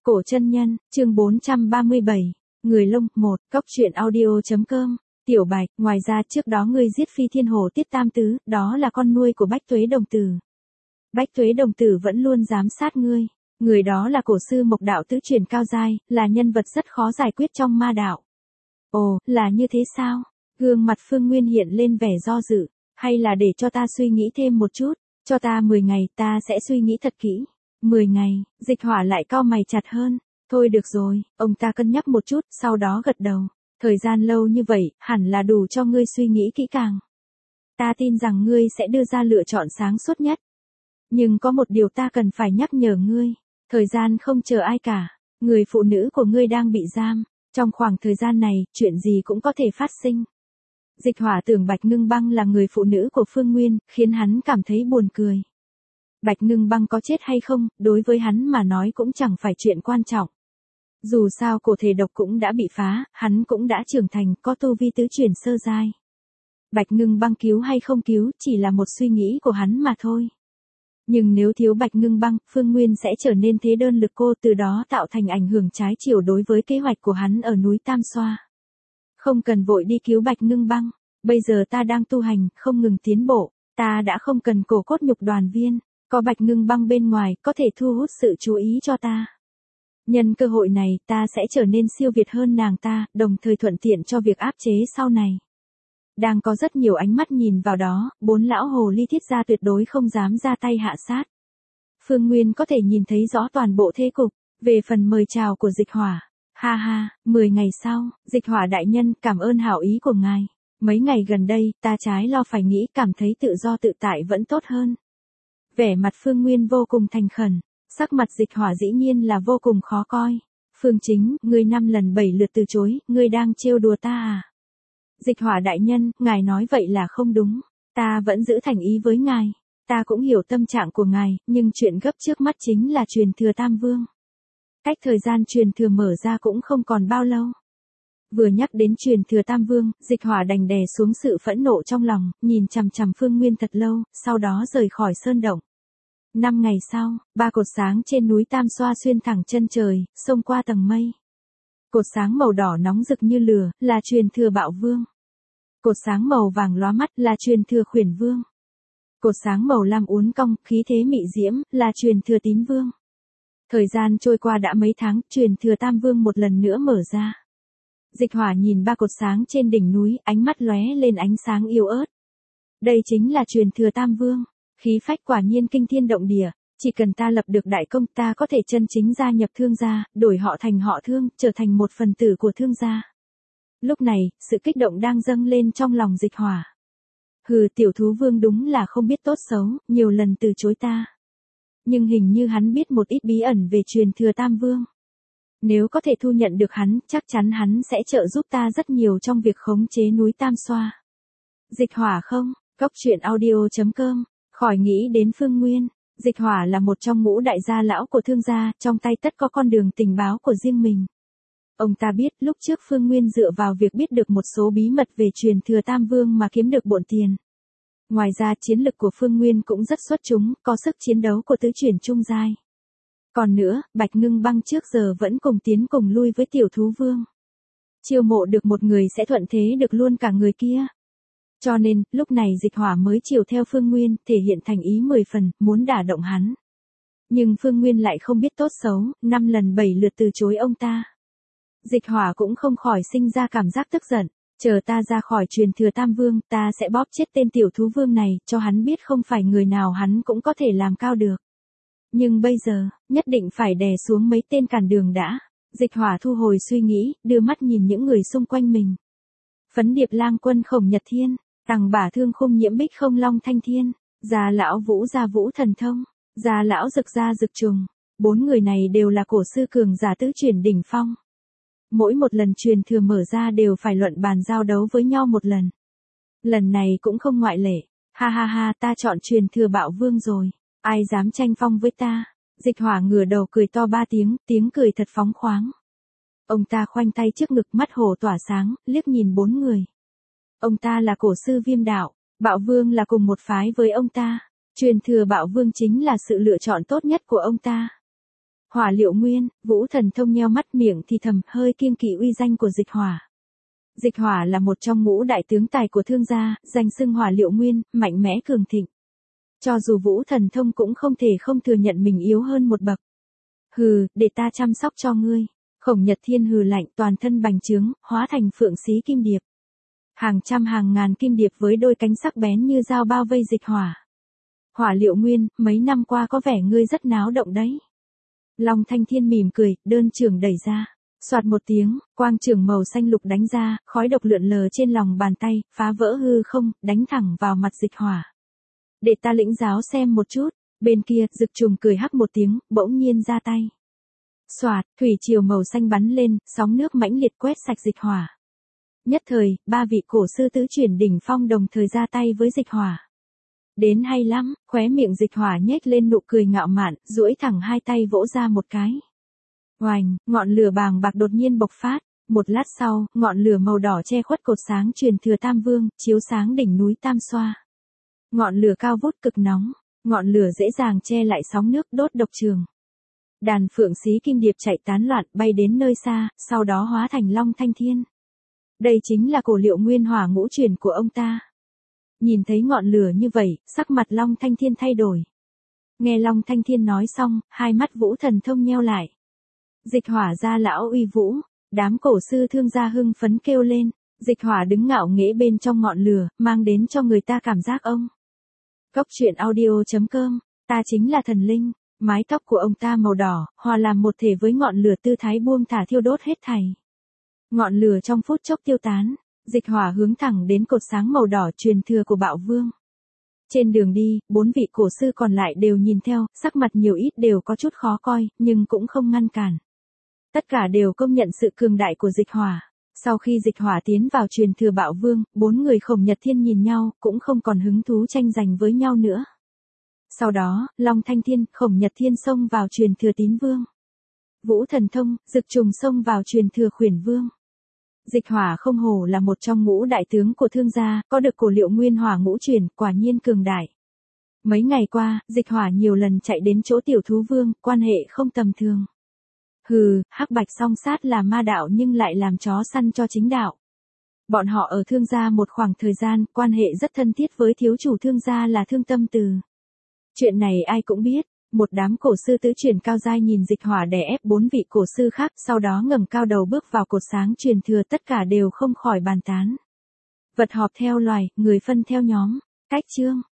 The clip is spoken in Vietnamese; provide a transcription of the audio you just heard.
Cổ chân nhân, chương 437, Người Lông, 1, Cóc truyện audio.com, Tiểu Bạch, ngoài ra trước đó ngươi giết Phi Thiên Hổ Tiết Tam Tứ, đó là con nuôi của Bách Tuế Đồng Tử. Bách Tuế Đồng Tử vẫn luôn giám sát ngươi, người đó là cổ sư Mộc Đạo tứ truyền cao giai, là nhân vật rất khó giải quyết trong ma đạo. Ồ, là như thế sao? Gương mặt Phương Nguyên hiện lên vẻ do dự, hay là để cho ta suy nghĩ thêm một chút, cho ta 10 ngày, ta sẽ suy nghĩ thật kỹ. 10 ngày, Dịch Hỏa lại cau mày chặt hơn. Thôi được rồi, ông ta cân nhắc một chút, sau đó gật đầu. Thời gian lâu như vậy, hẳn là đủ cho ngươi suy nghĩ kỹ càng. Ta tin rằng ngươi sẽ đưa ra lựa chọn sáng suốt nhất. Nhưng có một điều ta cần phải nhắc nhở ngươi. Thời gian không chờ ai cả. Người phụ nữ của ngươi đang bị giam. Trong khoảng thời gian này, chuyện gì cũng có thể phát sinh. Dịch Hỏa tưởng Bạch Ngưng Băng là người phụ nữ của Phương Nguyên, khiến hắn cảm thấy buồn cười. Bạch Ngưng Băng có chết hay không, đối với hắn mà nói cũng chẳng phải chuyện quan trọng. Dù sao cổ thể độc cũng đã bị phá, hắn cũng đã trưởng thành, có tu vi tứ chuyển sơ giai. Bạch Ngưng Băng cứu hay không cứu, chỉ là một suy nghĩ của hắn mà thôi. Nhưng nếu thiếu Bạch Ngưng Băng, Phương Nguyên sẽ trở nên thế đơn lực cô, từ đó tạo thành ảnh hưởng trái chiều đối với kế hoạch của hắn ở núi Tam Xoa. Không cần vội đi cứu Bạch Ngưng Băng, bây giờ ta đang tu hành, không ngừng tiến bộ, ta đã không cần cổ cốt nhục đoàn viên, có Bạch Ngưng Băng bên ngoài, có thể thu hút sự chú ý cho ta. Nhân cơ hội này, ta sẽ trở nên siêu việt hơn nàng ta, đồng thời thuận tiện cho việc áp chế sau này. Đang có rất nhiều ánh mắt nhìn vào đó, 4 lão hồ ly thiết gia tuyệt đối không dám ra tay hạ sát. Phương Nguyên có thể nhìn thấy rõ toàn bộ thế cục, về phần mời chào của Dịch Hỏa. Ha ha, 10 ngày sau, Dịch Hỏa đại nhân, cảm ơn hảo ý của ngài. Mấy ngày gần đây, ta trái lo phải nghĩ, cảm thấy tự do tự tại vẫn tốt hơn. Vẻ mặt Phương Nguyên vô cùng thành khẩn, sắc mặt Dịch Hỏa dĩ nhiên là vô cùng khó coi. Phương Chính, ngươi 5 lần 7 lượt từ chối, ngươi đang trêu đùa ta à? Dịch Hỏa đại nhân, ngài nói vậy là không đúng, ta vẫn giữ thành ý với ngài. Ta cũng hiểu tâm trạng của ngài, nhưng chuyện gấp trước mắt chính là truyền thừa Tam Vương. Cách thời gian truyền thừa mở ra cũng không còn bao lâu. Vừa nhắc đến truyền thừa Tam Vương, Dịch Hỏa đành đè xuống sự phẫn nộ trong lòng, nhìn chằm chằm Phương Nguyên thật lâu, sau đó rời khỏi sơn động. 5 ngày sau, 3 cột sáng trên núi Tam Xoa xuyên thẳng chân trời, xông qua tầng mây. Cột sáng màu đỏ nóng rực như lửa, là truyền thừa Bạo Vương. Cột sáng màu vàng lóa mắt, là truyền thừa Khuyển Vương. Cột sáng màu lam uốn cong, khí thế mị diễm, là truyền thừa Tín Vương. Thời gian trôi qua đã mấy tháng, truyền thừa Tam Vương một lần nữa mở ra. Dịch Hỏa nhìn 3 cột sáng trên đỉnh núi, ánh mắt lóe lên ánh sáng yếu ớt. Đây chính là truyền thừa Tam Vương. Khí phách quả nhiên kinh thiên động địa, chỉ cần ta lập được đại công, ta có thể chân chính gia nhập Thương gia, đổi họ thành họ Thương, trở thành một phần tử của Thương gia. Lúc này, sự kích động đang dâng lên trong lòng Dịch Hỏa. Hừ, tiểu thú vương đúng là không biết tốt xấu, nhiều lần từ chối ta. Nhưng hình như hắn biết một ít bí ẩn về truyền thừa Tam Vương. Nếu có thể thu nhận được hắn, chắc chắn hắn sẽ trợ giúp ta rất nhiều trong việc khống chế núi Tam Xoa. Dịch Hỏa không, Cóc truyện audio.com. Khỏi nghĩ đến Phương Nguyên, Dịch Hỏa là một trong ngũ đại gia lão của Thương gia, trong tay tất có con đường tình báo của riêng mình. Ông ta biết lúc trước Phương Nguyên dựa vào việc biết được một số bí mật về truyền thừa Tam Vương mà kiếm được bộn tiền. Ngoài ra chiến lực của Phương Nguyên cũng rất xuất chúng, có sức chiến đấu của tứ chuyển trung giai. Còn nữa, Bạch Ngưng Băng trước giờ vẫn cùng tiến cùng lui với tiểu thú vương. Chiêu mộ được một người sẽ thuận thế được luôn cả người kia. Cho nên, lúc này Dịch Hỏa mới chiều theo Phương Nguyên, thể hiện thành ý 10 phần, muốn đả động hắn. Nhưng Phương Nguyên lại không biết tốt xấu, 5 lần 7 lượt từ chối ông ta. Dịch Hỏa cũng không khỏi sinh ra cảm giác tức giận, chờ ta ra khỏi truyền thừa Tam Vương, ta sẽ bóp chết tên tiểu thú vương này, cho hắn biết không phải người nào hắn cũng có thể làm cao được. Nhưng bây giờ, nhất định phải đè xuống mấy tên cản đường đã. Dịch Hỏa thu hồi suy nghĩ, đưa mắt nhìn những người xung quanh mình. Phấn Điệp Lang Quân Khổng Nhật Thiên, Tằng Bả Thương Khung Nhiễm Bích Không Long Thanh Thiên, Gia Lão Vũ Gia Vũ Thần Thông, Gia Lão Dực Gia Dực Trùng. 4 người này đều là cổ sư cường giả tứ chuyển đỉnh phong. Mỗi một lần truyền thừa mở ra đều phải luận bàn giao đấu với nhau một lần. Lần này cũng không ngoại lệ. Ha ha ha, ta chọn truyền thừa Bạo Vương rồi. Ai dám tranh phong với ta? Dịch Hỏa ngửa đầu cười to 3 tiếng, tiếng cười thật phóng khoáng. Ông ta khoanh tay trước ngực, mắt hổ tỏa sáng, liếc nhìn 4 người. Ông ta là cổ sư Viêm Đạo, Bạo Vương là cùng một phái với ông ta. Truyền thừa Bạo Vương chính là sự lựa chọn tốt nhất của ông ta. Hỏa Liệu Nguyên, Vũ Thần Thông nheo mắt miệng thì thầm, hơi kiêng kỵ uy danh của Dịch Hỏa. Dịch Hỏa là một trong ngũ đại tướng tài của Thương gia, danh xưng Hỏa Liệu Nguyên, mạnh mẽ cường thịnh. Cho dù Vũ Thần Thông cũng không thể không thừa nhận mình yếu hơn một bậc. Hừ, để ta chăm sóc cho ngươi. Khổng Nhật Thiên hừ lạnh, toàn thân bành trướng, hóa thành phượng xí kim điệp. Hàng trăm hàng ngàn kim điệp với đôi cánh sắc bén như dao bao vây Dịch Hỏa. Hỏa Liệu Nguyên, mấy năm qua có vẻ ngươi rất náo động đấy. Long Thanh Thiên mỉm cười, đơn trường đẩy ra. Soạt một tiếng, quang trường màu xanh lục đánh ra, khói độc lượn lờ trên lòng bàn tay, phá vỡ hư không, đánh thẳng vào mặt Dịch Hỏa. Để ta lĩnh giáo xem một chút. Bên kia, Dực Trùng cười hắc một tiếng, bỗng nhiên ra tay. Soạt, thủy triều màu xanh bắn lên, sóng nước mãnh liệt quét sạch Dịch Hỏa. Nhất thời, ba vị cổ sư tứ chuyển đỉnh phong đồng thời ra tay với Dịch Hỏa. Đến hay lắm, khóe miệng Dịch Hỏa nhếch lên nụ cười ngạo mạn, duỗi thẳng hai tay vỗ ra một cái. Oành, ngọn lửa bàng bạc đột nhiên bộc phát. Một lát sau, ngọn lửa màu đỏ che khuất cột sáng truyền thừa Tam Vương, chiếu sáng đỉnh núi Tam Xoa. Ngọn lửa cao vút cực nóng, ngọn lửa dễ dàng che lại sóng nước đốt độc trường. Đàn phượng xí kim điệp chạy tán loạn bay đến nơi xa, sau đó hóa thành Long Thanh Thiên. Đây chính là cổ Liệu Nguyên hỏa ngũ chuyển của ông ta. Nhìn thấy ngọn lửa như vậy, sắc mặt Long Thanh Thiên thay đổi. Nghe Long Thanh Thiên nói xong, hai mắt Vũ Thần Thông nheo lại. Dịch Hỏa gia lão uy vũ, đám cổ sư Thương gia hưng phấn kêu lên. Dịch Hỏa đứng ngạo nghễ bên trong ngọn lửa, mang đến cho người ta cảm giác ông. Cốc truyện audio.com, ta chính là thần linh. Mái tóc của ông ta màu đỏ, hòa làm một thể với ngọn lửa tư thái buông thả thiêu đốt hết thảy. Ngọn lửa trong phút chốc tiêu tán, Dịch Hỏa hướng thẳng đến cột sáng màu đỏ truyền thừa của Bạo Vương. Trên đường đi, bốn vị cổ sư còn lại đều nhìn theo, sắc mặt nhiều ít đều có chút khó coi, nhưng cũng không ngăn cản. Tất cả đều công nhận sự cường đại của Dịch Hỏa. Sau khi Dịch Hỏa tiến vào truyền thừa Bạo Vương, bốn người Khổng Nhật Thiên nhìn nhau, cũng không còn hứng thú tranh giành với nhau nữa. Sau đó, Long Thanh Thiên, Khổng Nhật Thiên xông vào truyền thừa Tín Vương. Vũ Thần Thông, Dực Trùng xông vào truyền thừa Khuyển Vương. Dịch Hỏa không hổ là một trong ngũ đại tướng của Thương gia, có được cổ Liệu Nguyên hỏa ngũ chuyển, quả nhiên cường đại. Mấy ngày qua, Dịch Hỏa nhiều lần chạy đến chỗ Tiểu Thú Vương, quan hệ không tầm thường. Hừ, hắc bạch song sát là ma đạo nhưng lại làm chó săn cho chính đạo. Bọn họ ở Thương gia một khoảng thời gian, quan hệ rất thân thiết với thiếu chủ Thương gia là Thương Tâm Từ. Chuyện này ai cũng biết, một đám cổ sư tứ chuyển cao giai nhìn Dịch Hỏa đè ép bốn vị cổ sư khác, sau đó ngẩng cao đầu bước vào cột sáng truyền thừa, tất cả đều không khỏi bàn tán. Vật họp theo loài, người phân theo nhóm. Cách chương